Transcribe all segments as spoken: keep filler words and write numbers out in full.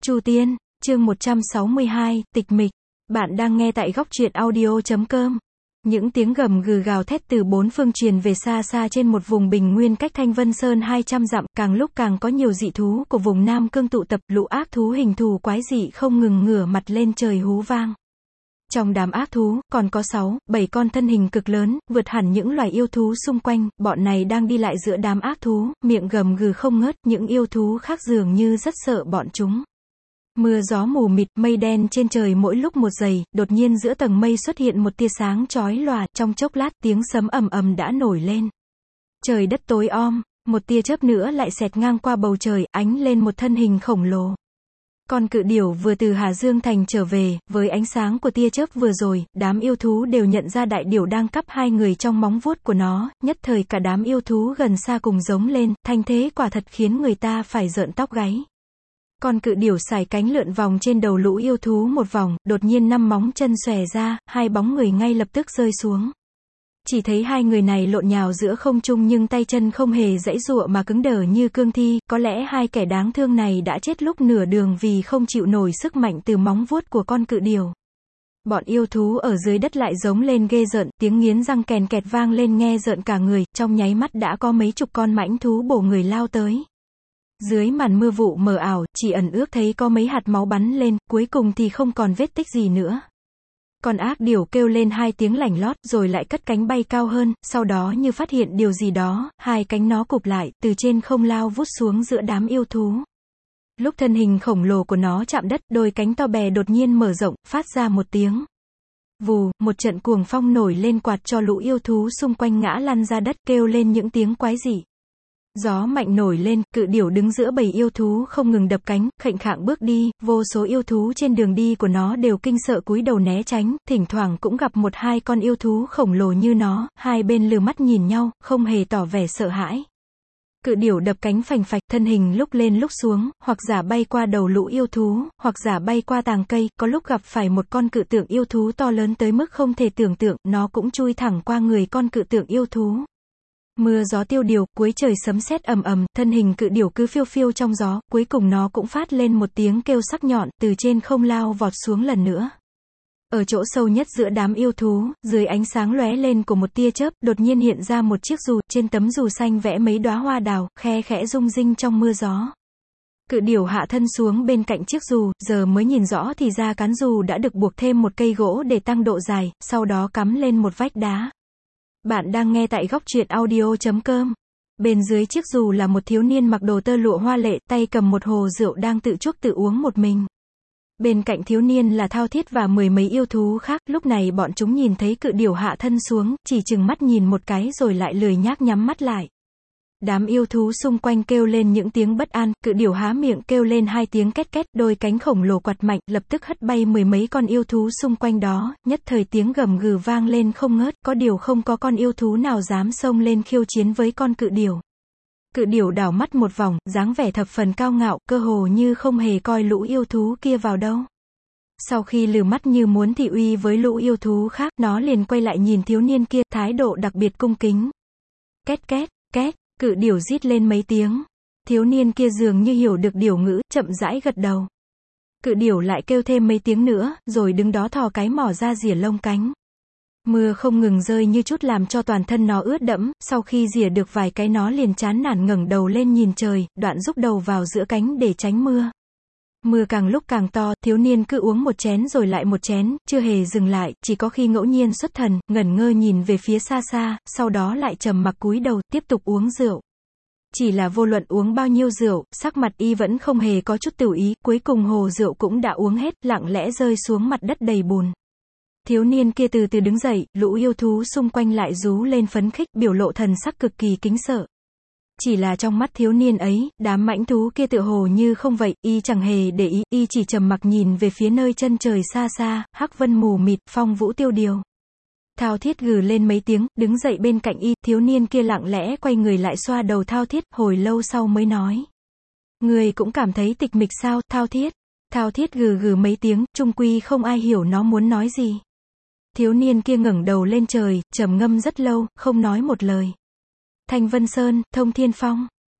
Chu Tiên, chương một trăm sáu mươi hai, tịch mịch. Bạn đang nghe tại góc truyện audio chấm com. Những tiếng gầm gừ gào thét từ bốn phương truyền về xa xa trên một vùng bình nguyên cách Thanh Vân Sơn hai trăm dặm, càng lúc càng có nhiều dị thú của vùng Nam Cương tụ tập, lũ ác thú hình thù quái dị không ngừng ngửa mặt lên trời hú vang. Trong đám ác thú, còn có sáu, bảy con thân hình cực lớn, vượt hẳn những loài yêu thú xung quanh, bọn này đang đi lại giữa đám ác thú, miệng gầm gừ không ngớt, những yêu thú khác dường như rất sợ bọn chúng. Mưa gió mù mịt, mây đen trên trời mỗi lúc một dày, đột nhiên giữa tầng mây xuất hiện một tia sáng chói lòa, trong chốc lát tiếng sấm ầm ầm đã nổi lên. Trời đất tối om, một tia chớp nữa lại xẹt ngang qua bầu trời, ánh lên một thân hình khổng lồ. Con cự điểu vừa từ Hà Dương Thành trở về, với ánh sáng của tia chớp vừa rồi, đám yêu thú đều nhận ra đại điểu đang cắp hai người trong móng vuốt của nó, nhất thời cả đám yêu thú gần xa cùng giống lên, thanh thế quả thật khiến người ta phải rợn tóc gáy. Con cự điểu sải cánh lượn vòng trên đầu lũ yêu thú một vòng, đột nhiên năm móng chân xòe ra, hai bóng người ngay lập tức rơi xuống. Chỉ thấy hai người này lộn nhào giữa không trung nhưng tay chân không hề giãy giụa mà cứng đờ như cương thi, có lẽ hai kẻ đáng thương này đã chết lúc nửa đường vì không chịu nổi sức mạnh từ móng vuốt của con cự điểu. Bọn yêu thú ở dưới đất lại giống lên ghê rợn, tiếng nghiến răng kèn kẹt vang lên nghe rợn cả người, trong nháy mắt đã có mấy chục con mãnh thú bổ người lao tới. Dưới màn mưa vụ mờ ảo, chỉ ẩn ước thấy có mấy hạt máu bắn lên, cuối cùng thì không còn vết tích gì nữa. Con ác điểu kêu lên hai tiếng lảnh lót, rồi lại cất cánh bay cao hơn, sau đó như phát hiện điều gì đó, hai cánh nó cụp lại, từ trên không lao vút xuống giữa đám yêu thú. Lúc thân hình khổng lồ của nó chạm đất, đôi cánh to bè đột nhiên mở rộng, phát ra một tiếng vù, một trận cuồng phong nổi lên quạt cho lũ yêu thú xung quanh ngã lăn ra đất, kêu lên những tiếng quái dị. Gió mạnh nổi lên, cự điểu đứng giữa bầy yêu thú không ngừng đập cánh, khệnh khạng bước đi, vô số yêu thú trên đường đi của nó đều kinh sợ cúi đầu né tránh, thỉnh thoảng cũng gặp một hai con yêu thú khổng lồ như nó, hai bên lừa mắt nhìn nhau, không hề tỏ vẻ sợ hãi. Cự điểu đập cánh phành phạch, thân hình lúc lên lúc xuống, hoặc giả bay qua đầu lũ yêu thú, hoặc giả bay qua tàng cây, có lúc gặp phải một con cự tượng yêu thú to lớn tới mức không thể tưởng tượng, nó cũng chui thẳng qua người con cự tượng yêu thú. Mưa gió tiêu điều, cuối trời sấm sét ầm ầm, thân hình cự điểu cứ phiêu phiêu trong gió, cuối cùng nó cũng phát lên một tiếng kêu sắc nhọn, từ trên không lao vọt xuống lần nữa. Ở chỗ sâu nhất giữa đám yêu thú, dưới ánh sáng lóe lên của một tia chớp, đột nhiên hiện ra một chiếc dù, trên tấm dù xanh vẽ mấy đóa hoa đào, khe khẽ rung rinh trong mưa gió. Cự điểu hạ thân xuống bên cạnh chiếc dù, giờ mới nhìn rõ thì ra cán dù đã được buộc thêm một cây gỗ để tăng độ dài, sau đó cắm lên một vách đá. Bạn đang nghe tại góc truyện audio chấm com. Bên dưới chiếc dù là một thiếu niên mặc đồ tơ lụa hoa lệ, tay cầm một hồ rượu đang tự chuốc tự uống một mình. Bên cạnh thiếu niên là Thao Thiết và mười mấy yêu thú khác, lúc này bọn chúng nhìn thấy cự điểu hạ thân xuống, chỉ chừng mắt nhìn một cái rồi lại lười nhác nhắm mắt lại. Đám yêu thú xung quanh kêu lên những tiếng bất an, cự điểu há miệng kêu lên hai tiếng két két, đôi cánh khổng lồ quạt mạnh, lập tức hất bay mười mấy con yêu thú xung quanh đó, nhất thời tiếng gầm gừ vang lên không ngớt, có điều không có con yêu thú nào dám xông lên khiêu chiến với con cự điểu. Cự điểu đảo mắt một vòng, dáng vẻ thập phần cao ngạo, cơ hồ như không hề coi lũ yêu thú kia vào đâu. Sau khi lừ mắt như muốn thị uy với lũ yêu thú khác, nó liền quay lại nhìn thiếu niên kia, thái độ đặc biệt cung kính. Két két, két. Cự điểu rít lên mấy tiếng. Thiếu niên kia dường như hiểu được điểu ngữ, chậm rãi gật đầu. Cự điểu lại kêu thêm mấy tiếng nữa, rồi đứng đó thò cái mỏ ra rỉa lông cánh. Mưa không ngừng rơi như chút làm cho toàn thân nó ướt đẫm, sau khi rỉa được vài cái nó liền chán nản ngẩng đầu lên nhìn trời, đoạn rúc đầu vào giữa cánh để tránh mưa. Mưa càng lúc càng to, thiếu niên cứ uống một chén rồi lại một chén, chưa hề dừng lại, chỉ có khi ngẫu nhiên xuất thần, ngẩn ngơ nhìn về phía xa xa, sau đó lại trầm mặc cúi đầu, tiếp tục uống rượu. Chỉ là vô luận uống bao nhiêu rượu, sắc mặt y vẫn không hề có chút tửu ý, cuối cùng hồ rượu cũng đã uống hết, lặng lẽ rơi xuống mặt đất đầy bùn. Thiếu niên kia từ từ đứng dậy, lũ yêu thú xung quanh lại rú lên phấn khích, biểu lộ thần sắc cực kỳ kính sợ. Chỉ là trong mắt thiếu niên ấy, đám mãnh thú kia tựa hồ như không vậy, y chẳng hề để ý, y chỉ trầm mặc nhìn về phía nơi chân trời xa xa, hắc vân mù mịt, phong vũ tiêu điều. Thao Thiết gừ lên mấy tiếng, đứng dậy bên cạnh y, thiếu niên kia lặng lẽ quay người lại xoa đầu Thao Thiết, hồi lâu sau mới nói. Người cũng cảm thấy tịch mịch sao, Thao Thiết? Thao Thiết gừ gừ mấy tiếng, chung quy không ai hiểu nó muốn nói gì. Thiếu niên kia ngẩng đầu lên trời, trầm ngâm rất lâu, không nói một lời. Thanh Vân Sơn, Thông Thiên Phong.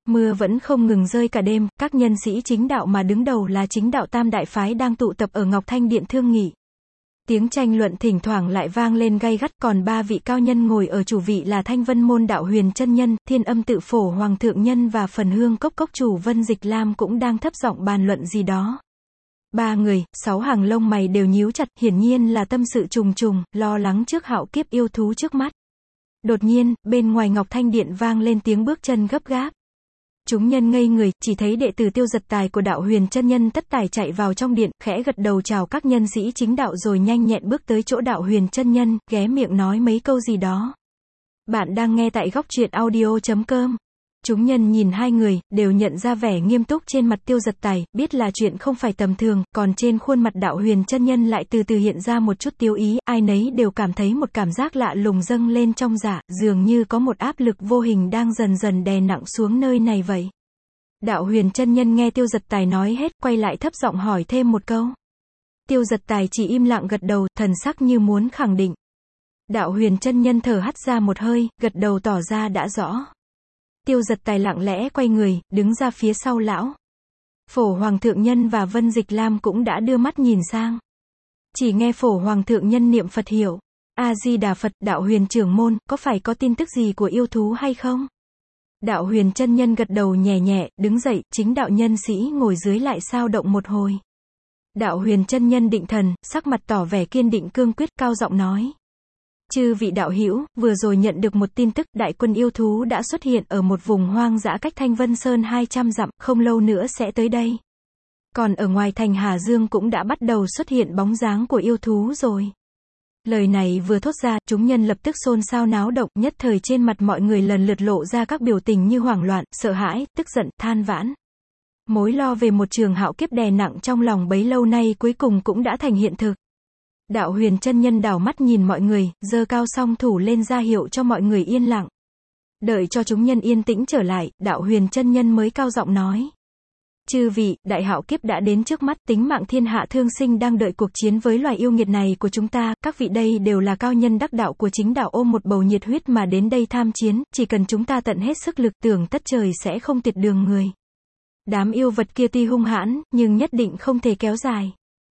Mưa vẫn không ngừng rơi cả đêm, các nhân sĩ chính đạo mà đứng đầu là chính đạo Tam Đại Phái đang tụ tập ở Ngọc Thanh Điện thương nghị. Tiếng tranh luận thỉnh thoảng lại vang lên gay gắt, còn ba vị cao nhân ngồi ở chủ vị là Thanh Vân Môn Đạo Huyền Chân Nhân, Thiên Âm Tự Phổ Hoàng Thượng Nhân và Phần Hương Cốc Cốc chủ Vân Dịch Lam cũng đang thấp giọng bàn luận gì đó. Ba người, sáu hàng lông mày đều nhíu chặt, hiển nhiên là tâm sự trùng trùng, lo lắng trước hạo kiếp yêu thú trước mắt. Đột nhiên, bên ngoài Ngọc Thanh Điện vang lên tiếng bước chân gấp gáp. Chúng nhân ngây người, chỉ thấy đệ tử Tiêu Giật Tài của Đạo Huyền Chân Nhân tất tải chạy vào trong điện, khẽ gật đầu chào các nhân sĩ chính đạo rồi nhanh nhẹn bước tới chỗ Đạo Huyền Chân Nhân, ghé miệng nói mấy câu gì đó. Bạn đang nghe tại góc truyện audio chấm com. Chúng nhân nhìn hai người, đều nhận ra vẻ nghiêm túc trên mặt Tiêu Giật Tài, biết là chuyện không phải tầm thường, còn trên khuôn mặt Đạo Huyền Chân Nhân lại từ từ hiện ra một chút tiêu ý, ai nấy đều cảm thấy một cảm giác lạ lùng dâng lên trong dạ, dường như có một áp lực vô hình đang dần dần đè nặng xuống nơi này vậy. Đạo Huyền Chân Nhân nghe Tiêu Giật Tài nói hết, quay lại thấp giọng hỏi thêm một câu. Tiêu Giật Tài chỉ im lặng gật đầu, thần sắc như muốn khẳng định. Đạo Huyền Chân Nhân thở hắt ra một hơi, gật đầu tỏ ra đã rõ. Tiêu Giật Tài lặng lẽ quay người, đứng ra phía sau lão. Phổ Hoàng Thượng Nhân và Vân Dịch Lam cũng đã đưa mắt nhìn sang. Chỉ nghe Phổ Hoàng Thượng Nhân niệm Phật hiệu. A-di-đà Phật, Đạo Huyền trưởng môn, có phải có tin tức gì của yêu thú hay không? Đạo Huyền Chân Nhân gật đầu nhẹ nhẹ, đứng dậy, chính đạo nhân sĩ ngồi dưới lại sao động một hồi. Đạo Huyền Chân Nhân định thần, sắc mặt tỏ vẻ kiên định cương quyết, cao giọng nói. Chư vị đạo hữu, vừa rồi nhận được một tin tức, đại quân yêu thú đã xuất hiện ở một vùng hoang dã cách Thanh Vân Sơn hai trăm dặm, không lâu nữa sẽ tới đây. Còn ở ngoài thành Hà Dương cũng đã bắt đầu xuất hiện bóng dáng của yêu thú rồi. Lời này vừa thốt ra, chúng nhân lập tức xôn xao náo động, nhất thời trên mặt mọi người lần lượt lộ ra các biểu tình như hoảng loạn, sợ hãi, tức giận, than vãn. Mối lo về một trường hạo kiếp đè nặng trong lòng bấy lâu nay cuối cùng cũng đã thành hiện thực. Đạo Huyền Chân Nhân đảo mắt nhìn mọi người, giơ cao song thủ lên ra hiệu cho mọi người yên lặng. Đợi cho chúng nhân yên tĩnh trở lại, Đạo Huyền Chân Nhân mới cao giọng nói. Chư vị, đại hạo kiếp đã đến trước mắt, tính mạng thiên hạ thương sinh đang đợi cuộc chiến với loài yêu nghiệt này của chúng ta, các vị đây đều là cao nhân đắc đạo của chính đạo, ôm một bầu nhiệt huyết mà đến đây tham chiến, chỉ cần chúng ta tận hết sức lực, tưởng tất trời sẽ không tiệt đường người. Đám yêu vật kia tuy hung hãn, nhưng nhất định không thể kéo dài.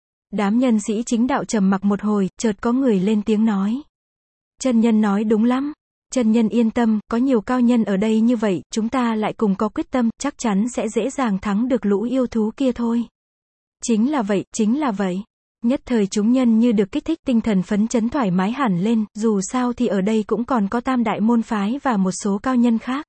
Đám nhân sĩ chính đạo trầm mặc một hồi, chợt có người lên tiếng nói. Chân nhân nói đúng lắm. Chân nhân yên tâm, có nhiều cao nhân ở đây như vậy, chúng ta lại cùng có quyết tâm, chắc chắn sẽ dễ dàng thắng được lũ yêu thú kia thôi. Chính là vậy, chính là vậy. Nhất thời chúng nhân như được kích thích, tinh thần phấn chấn thoải mái hẳn lên, dù sao thì ở đây cũng còn có Tam Đại môn phái và một số cao nhân khác.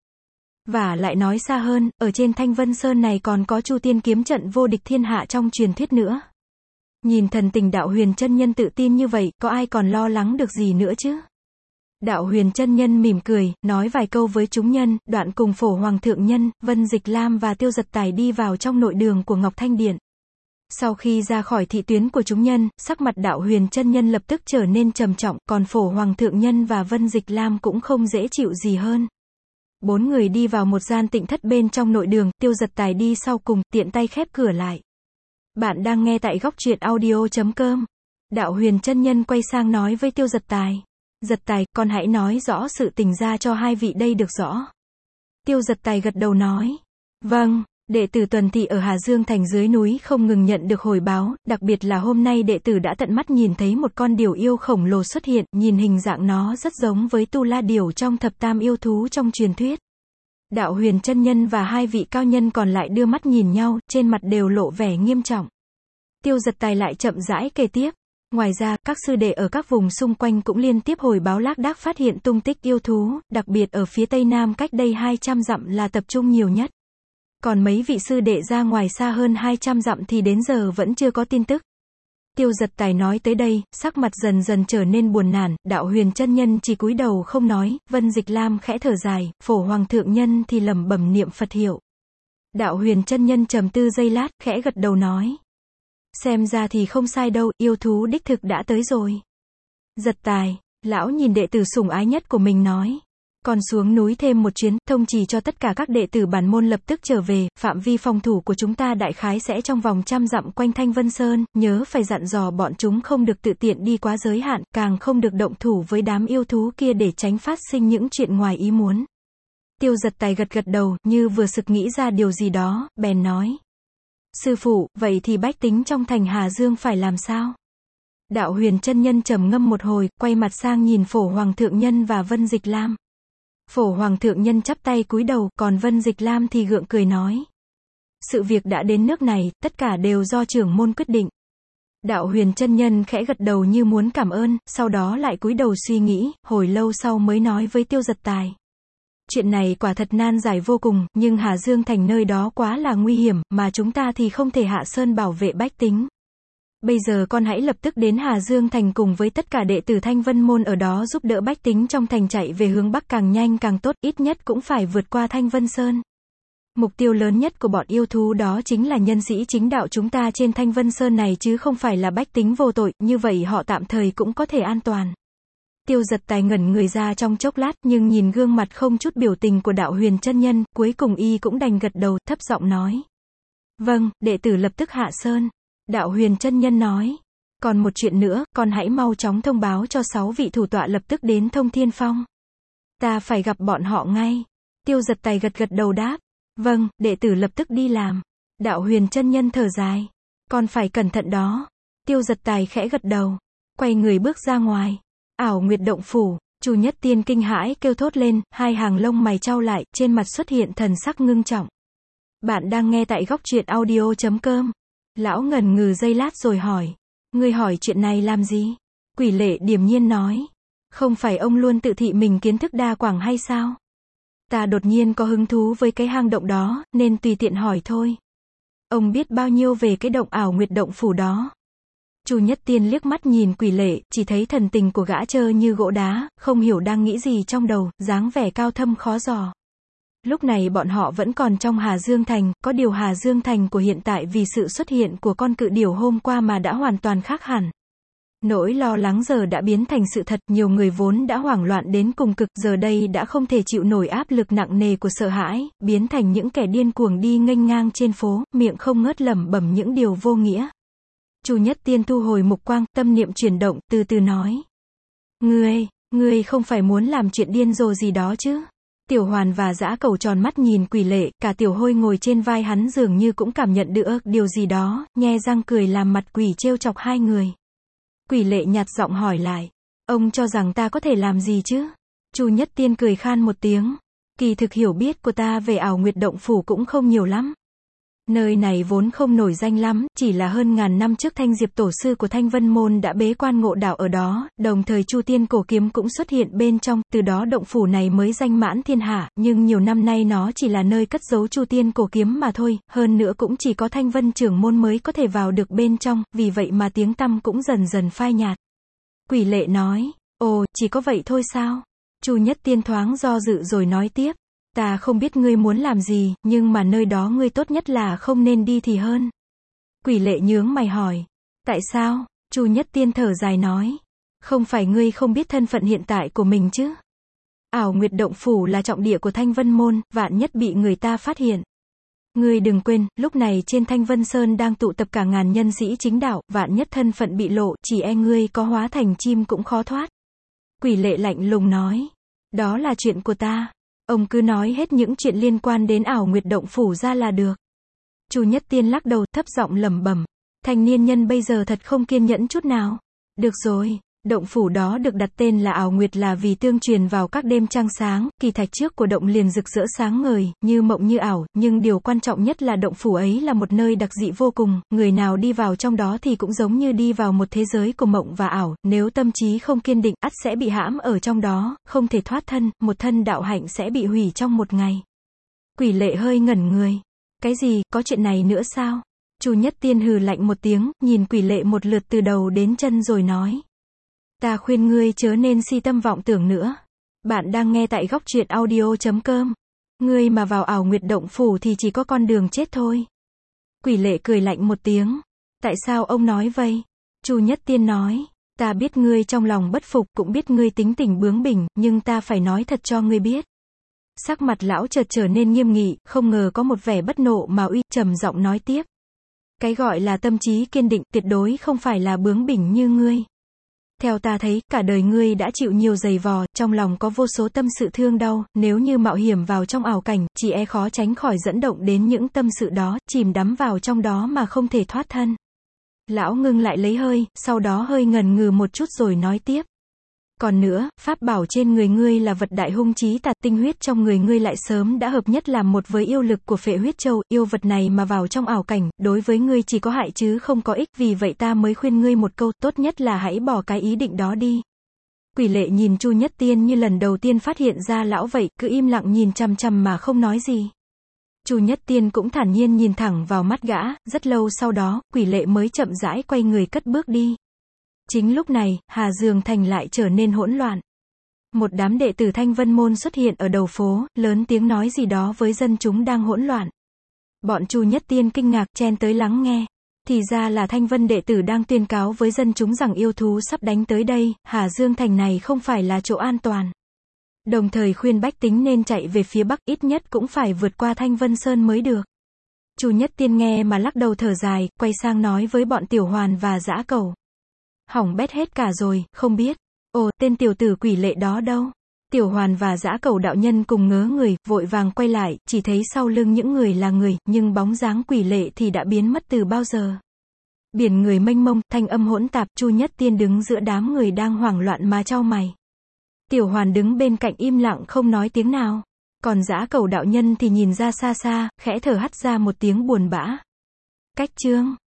Và lại nói xa hơn, ở trên Thanh Vân Sơn này còn có Chu Tiên kiếm trận vô địch thiên hạ trong truyền thuyết nữa. Nhìn thần tình Đạo Huyền Chân Nhân tự tin như vậy, có ai còn lo lắng được gì nữa chứ? Đạo Huyền Chân Nhân mỉm cười, nói vài câu với chúng nhân, đoạn cùng Phổ Hoàng Thượng Nhân, Vân Dịch Lam và Tiêu Giật Tài đi vào trong nội đường của Ngọc Thanh Điện. Sau khi ra khỏi thị tuyến của chúng nhân, sắc mặt Đạo Huyền Chân Nhân lập tức trở nên trầm trọng, còn Phổ Hoàng Thượng Nhân và Vân Dịch Lam cũng không dễ chịu gì hơn. Bốn người đi vào một gian tịnh thất bên trong nội đường, Tiêu Giật Tài đi sau cùng, tiện tay khép cửa lại. Bạn đang nghe tại góc truyện audio chấm com. Đạo Huyền Chân Nhân quay sang nói với Tiêu Giật Tài. Giật Tài, con hãy nói rõ sự tình ra cho hai vị đây được rõ. Tiêu Giật Tài gật đầu nói. Vâng, đệ tử tuần thị ở Hà Dương thành dưới núi không ngừng nhận được hồi báo, đặc biệt là hôm nay đệ tử đã tận mắt nhìn thấy một con điểu yêu khổng lồ xuất hiện, nhìn hình dạng nó rất giống với Tu La điểu trong thập tam yêu thú trong truyền thuyết. Đạo Huyền Chân Nhân và hai vị cao nhân còn lại đưa mắt nhìn nhau, trên mặt đều lộ vẻ nghiêm trọng. Tiêu Giật Tài lại chậm rãi kể tiếp. Ngoài ra, các sư đệ ở các vùng xung quanh cũng liên tiếp hồi báo lác đác phát hiện tung tích yêu thú, đặc biệt ở phía tây nam cách đây hai trăm dặm là tập trung nhiều nhất. Còn mấy vị sư đệ ra ngoài xa hơn hai trăm dặm thì đến giờ vẫn chưa có tin tức. Tiêu Giật Tài nói tới đây, sắc mặt dần dần trở nên buồn nản, Đạo Huyền Chân Nhân chỉ cúi đầu không nói, Vân Dịch Lam khẽ thở dài, Phổ Hoàng Thượng Nhân thì lẩm bẩm niệm Phật hiệu. Đạo Huyền Chân Nhân trầm tư giây lát, khẽ gật đầu nói. Xem ra thì không sai đâu, yêu thú đích thực đã tới rồi. Giật Tài, lão nhìn đệ tử sủng ái nhất của mình nói. Còn xuống núi thêm một chuyến, thông chỉ cho tất cả các đệ tử bản môn lập tức trở về, phạm vi phòng thủ của chúng ta đại khái sẽ trong vòng trăm dặm quanh Thanh Vân Sơn, nhớ phải dặn dò bọn chúng không được tự tiện đi quá giới hạn, càng không được động thủ với đám yêu thú kia để tránh phát sinh những chuyện ngoài ý muốn. Tiêu Giật Tài gật gật đầu, như vừa sực nghĩ ra điều gì đó, bèn nói. Sư phụ, vậy thì bách tính trong thành Hà Dương phải làm sao? Đạo Huyền chân nhân trầm ngâm một hồi, quay mặt sang nhìn Phổ Hoàng thượng nhân và Vân Dịch Lam. Phổ Hoàng thượng nhân chắp tay cúi đầu, còn Vân Dịch Lam thì gượng cười nói. Sự việc đã đến nước này, tất cả đều do trưởng môn quyết định. Đạo Huyền chân nhân khẽ gật đầu như muốn cảm ơn, sau đó lại cúi đầu suy nghĩ, hồi lâu sau mới nói với Tiêu Giật Tài. Chuyện này quả thật nan giải vô cùng, nhưng Hà Dương thành nơi đó quá là nguy hiểm, mà chúng ta thì không thể hạ sơn bảo vệ bách tính. Bây giờ con hãy lập tức đến Hà Dương thành cùng với tất cả đệ tử Thanh Vân môn ở đó giúp đỡ bách tính trong thành chạy về hướng Bắc càng nhanh càng tốt, ít nhất cũng phải vượt qua Thanh Vân Sơn. Mục tiêu lớn nhất của bọn yêu thú đó chính là nhân sĩ chính đạo chúng ta trên Thanh Vân Sơn này chứ không phải là bách tính vô tội, như vậy họ tạm thời cũng có thể an toàn. Tiêu Giật Tài ngẩn người ra trong chốc lát, nhưng nhìn gương mặt không chút biểu tình của Đạo Huyền chân nhân, cuối cùng y cũng đành gật đầu, thấp giọng nói. Vâng, đệ tử lập tức hạ sơn. Đạo Huyền chân nhân nói. Còn một chuyện nữa, con hãy mau chóng thông báo cho sáu vị thủ tọa lập tức đến Thông Thiên Phong. Ta phải gặp bọn họ ngay. Tiêu Giật Tài gật gật đầu đáp. Vâng, đệ tử lập tức đi làm. Đạo Huyền chân nhân thở dài. Con phải cẩn thận đó. Tiêu Giật Tài khẽ gật đầu. Quay người bước ra ngoài. Ảo Nguyệt động phủ. Chu Nhất Tiên kinh hãi kêu thốt lên, hai hàng lông mày chau lại, trên mặt xuất hiện thần sắc ngưng trọng. Bạn đang nghe tại góc truyện audio chấm com. Lão ngần ngừ giây lát rồi hỏi. Ngươi hỏi chuyện này làm gì? Quỷ Lệ điềm nhiên nói. Không phải ông luôn tự thị mình kiến thức đa quảng hay sao? Ta đột nhiên có hứng thú với cái hang động đó, nên tùy tiện hỏi thôi. Ông biết bao nhiêu về cái động Ảo Nguyệt động phủ đó? Chu Nhất Tiên liếc mắt nhìn Quỷ Lệ, chỉ thấy thần tình của gã trơ như gỗ đá, không hiểu đang nghĩ gì trong đầu, dáng vẻ cao thâm khó dò. Lúc này bọn họ vẫn còn trong Hà Dương Thành, có điều Hà Dương Thành của hiện tại vì sự xuất hiện của con cự điểu hôm qua mà đã hoàn toàn khác hẳn. Nỗi lo lắng giờ đã biến thành sự thật, nhiều người vốn đã hoảng loạn đến cùng cực, giờ đây đã không thể chịu nổi áp lực nặng nề của sợ hãi, biến thành những kẻ điên cuồng đi nghênh ngang trên phố, miệng không ngớt lẩm bẩm những điều vô nghĩa. Chu Nhất Tiên thu hồi mục quang, tâm niệm chuyển động, từ từ nói. Ngươi, ngươi không phải muốn làm chuyện điên rồ gì đó chứ? Tiểu Hoàn và Dã Cẩu tròn mắt nhìn Quỷ Lệ, cả Tiểu Hôi ngồi trên vai hắn dường như cũng cảm nhận được điều gì đó, nhe răng cười làm mặt quỷ trêu chọc hai người. Quỷ Lệ nhạt giọng hỏi lại. Ông cho rằng ta có thể làm gì chứ? Chu Nhất Tiên cười khan một tiếng. Kỳ thực hiểu biết của ta về Ảo Nguyệt động phủ cũng không nhiều lắm. Nơi này vốn không nổi danh lắm, chỉ là hơn ngàn năm trước Thanh Diệp tổ sư của Thanh Vân môn đã bế quan ngộ đạo ở đó, đồng thời Chu Tiên cổ kiếm cũng xuất hiện bên trong, từ đó động phủ này mới danh mãn thiên hạ, nhưng nhiều năm nay nó chỉ là nơi cất giấu Chu Tiên cổ kiếm mà thôi, hơn nữa cũng chỉ có Thanh Vân trưởng môn mới có thể vào được bên trong, vì vậy mà tiếng tăm cũng dần dần phai nhạt. Quỷ Lệ nói, ồ, chỉ có vậy thôi sao? Chu Nhất Tiên thoáng do dự rồi nói tiếp. Ta không biết ngươi muốn làm gì, nhưng mà nơi đó ngươi tốt nhất là không nên đi thì hơn. Quỷ Lệ nhướng mày hỏi. Tại sao? Chu Nhất Tiên thở dài nói. Không phải ngươi không biết thân phận hiện tại của mình chứ? Ảo Nguyệt động phủ là trọng địa của Thanh Vân môn, vạn nhất bị người ta phát hiện. Ngươi đừng quên, lúc này trên Thanh Vân Sơn đang tụ tập cả ngàn nhân sĩ chính đạo, vạn nhất thân phận bị lộ, chỉ e ngươi có hóa thành chim cũng khó thoát. Quỷ Lệ lạnh lùng nói. Đó là chuyện của ta. Ông cứ nói hết những chuyện liên quan đến Ảo Nguyệt động phủ ra là được. Chu Nhất Tiên lắc đầu, thấp giọng lẩm bẩm. Thanh niên nhân bây giờ thật không kiên nhẫn chút nào. Được rồi, động phủ đó được đặt tên là Ảo Nguyệt là vì tương truyền vào các đêm trăng sáng, kỳ thạch trước của động liền rực rỡ sáng ngời, như mộng như ảo, nhưng điều quan trọng nhất là động phủ ấy là một nơi đặc dị vô cùng, người nào đi vào trong đó thì cũng giống như đi vào một thế giới của mộng và ảo, nếu tâm trí không kiên định, ắt sẽ bị hãm ở trong đó, không thể thoát thân, một thân đạo hạnh sẽ bị hủy trong một ngày. Quỷ Lệ hơi ngẩn người. Cái gì, có chuyện này nữa sao? Chu Nhất Tiên hừ lạnh một tiếng, nhìn Quỷ Lệ một lượt từ đầu đến chân rồi nói. Ta khuyên ngươi chớ nên si tâm vọng tưởng nữa. Bạn đang nghe tại góc truyện audio chấm com. Ngươi mà vào Ảo Nguyệt động phủ thì chỉ có con đường chết thôi. Quỷ Lệ cười lạnh một tiếng. Tại sao ông nói vậy? Chu Nhất Tiên nói. Ta biết ngươi trong lòng bất phục, cũng biết ngươi tính tình bướng bỉnh, nhưng ta phải nói thật cho ngươi biết. Sắc mặt lão chợt trở nên nghiêm nghị, không ngờ có một vẻ bất nộ mà uy, trầm giọng nói tiếp. Cái gọi là tâm trí kiên định tuyệt đối không phải là bướng bỉnh như ngươi. Theo ta thấy, cả đời ngươi đã chịu nhiều giày vò, trong lòng có vô số tâm sự thương đau, nếu như mạo hiểm vào trong ảo cảnh, chỉ e khó tránh khỏi dẫn động đến những tâm sự đó, chìm đắm vào trong đó mà không thể thoát thân. Lão ngưng lại lấy hơi, sau đó hơi ngần ngừ một chút rồi nói tiếp. Còn nữa, pháp bảo trên người ngươi là vật đại hung chí tà, tinh huyết trong người ngươi lại sớm đã hợp nhất làm một với yêu lực của phệ huyết châu, yêu vật này mà vào trong ảo cảnh, đối với ngươi chỉ có hại chứ không có ích, vì vậy ta mới khuyên ngươi một câu, tốt nhất là hãy bỏ cái ý định đó đi. Quỷ Lệ nhìn Chu Nhất Tiên như lần đầu tiên phát hiện ra lão vậy, cứ im lặng nhìn chằm chằm mà không nói gì. Chu Nhất Tiên cũng thản nhiên nhìn thẳng vào mắt gã, rất lâu sau đó, Quỷ Lệ mới chậm rãi quay người cất bước đi. Chính lúc này, Hà Dương Thành lại trở nên hỗn loạn. Một đám đệ tử Thanh Vân Môn xuất hiện ở đầu phố, lớn tiếng nói gì đó với dân chúng đang hỗn loạn. Bọn Chu Nhất Tiên kinh ngạc chen tới lắng nghe. Thì ra là Thanh Vân đệ tử đang tuyên cáo với dân chúng rằng yêu thú sắp đánh tới đây, Hà Dương Thành này không phải là chỗ an toàn. Đồng thời khuyên bách tính nên chạy về phía bắc, ít nhất cũng phải vượt qua Thanh Vân Sơn mới được. Chu Nhất Tiên nghe mà lắc đầu thở dài, quay sang nói với bọn Tiểu Hoàn và Dã Cẩu. Hỏng bét hết cả rồi, không biết. Ồ, tên tiểu tử Quỷ Lệ đó đâu? Tiểu Hoàn và Dã Cẩu đạo nhân cùng ngớ người, vội vàng quay lại, chỉ thấy sau lưng những người là người, nhưng bóng dáng Quỷ Lệ thì đã biến mất từ bao giờ. Biển người mênh mông, thanh âm hỗn tạp, Chu Nhất Tiên đứng giữa đám người đang hoảng loạn mà chau mày. Tiểu Hoàn đứng bên cạnh im lặng không nói tiếng nào. Còn Dã Cẩu đạo nhân thì nhìn ra xa xa, khẽ thở hắt ra một tiếng buồn bã. Cách chương